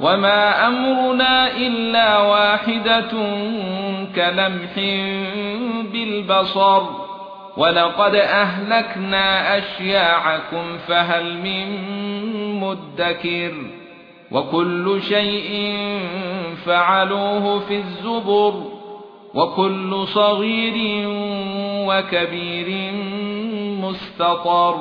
وما أمرنا إلا واحدة كلمح بالبصر ولقد أهلكنا أشياعكم فهل من مدكر وكل شيء فعلوه في الزبر وكل صغير وكبير مستطر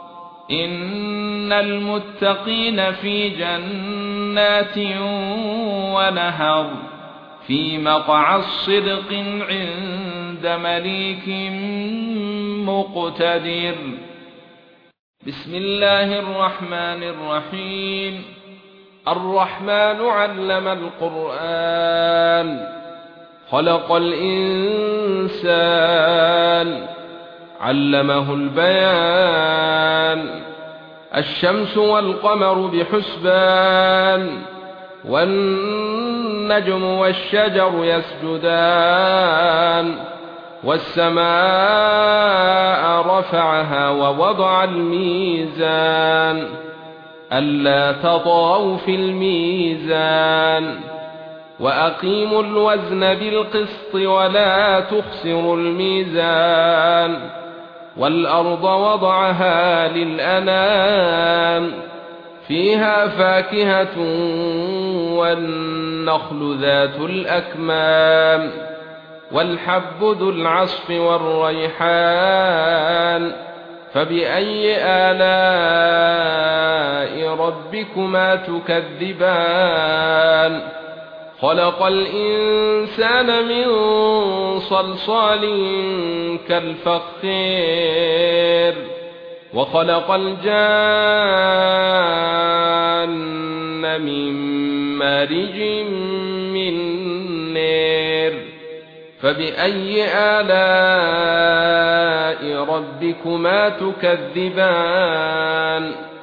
إن المتقين في جنات ونهر في مقعد صدق عند مليك مقتدر. بسم الله الرحمن الرحيم. الرحمن علم القرآن خلق الإنسان علمه البيان الشمس والقمر بحسبان والنجم والشجر يسجدان والسماء رفعها ووضع الميزان ألا تطغوا في الميزان وأقيموا الوزن بالقسط ولا تخسروا الميزان والأرض وضعها للأنام فيها فاكهة والنخل ذات الأكمام والحب ذو العصف والريحان فبأي آلاء ربكما تكذبان خلق الإنسان من صلصال كالفخار وخلق الجان من مارج من نار فبأي آلاء ربكما تكذبان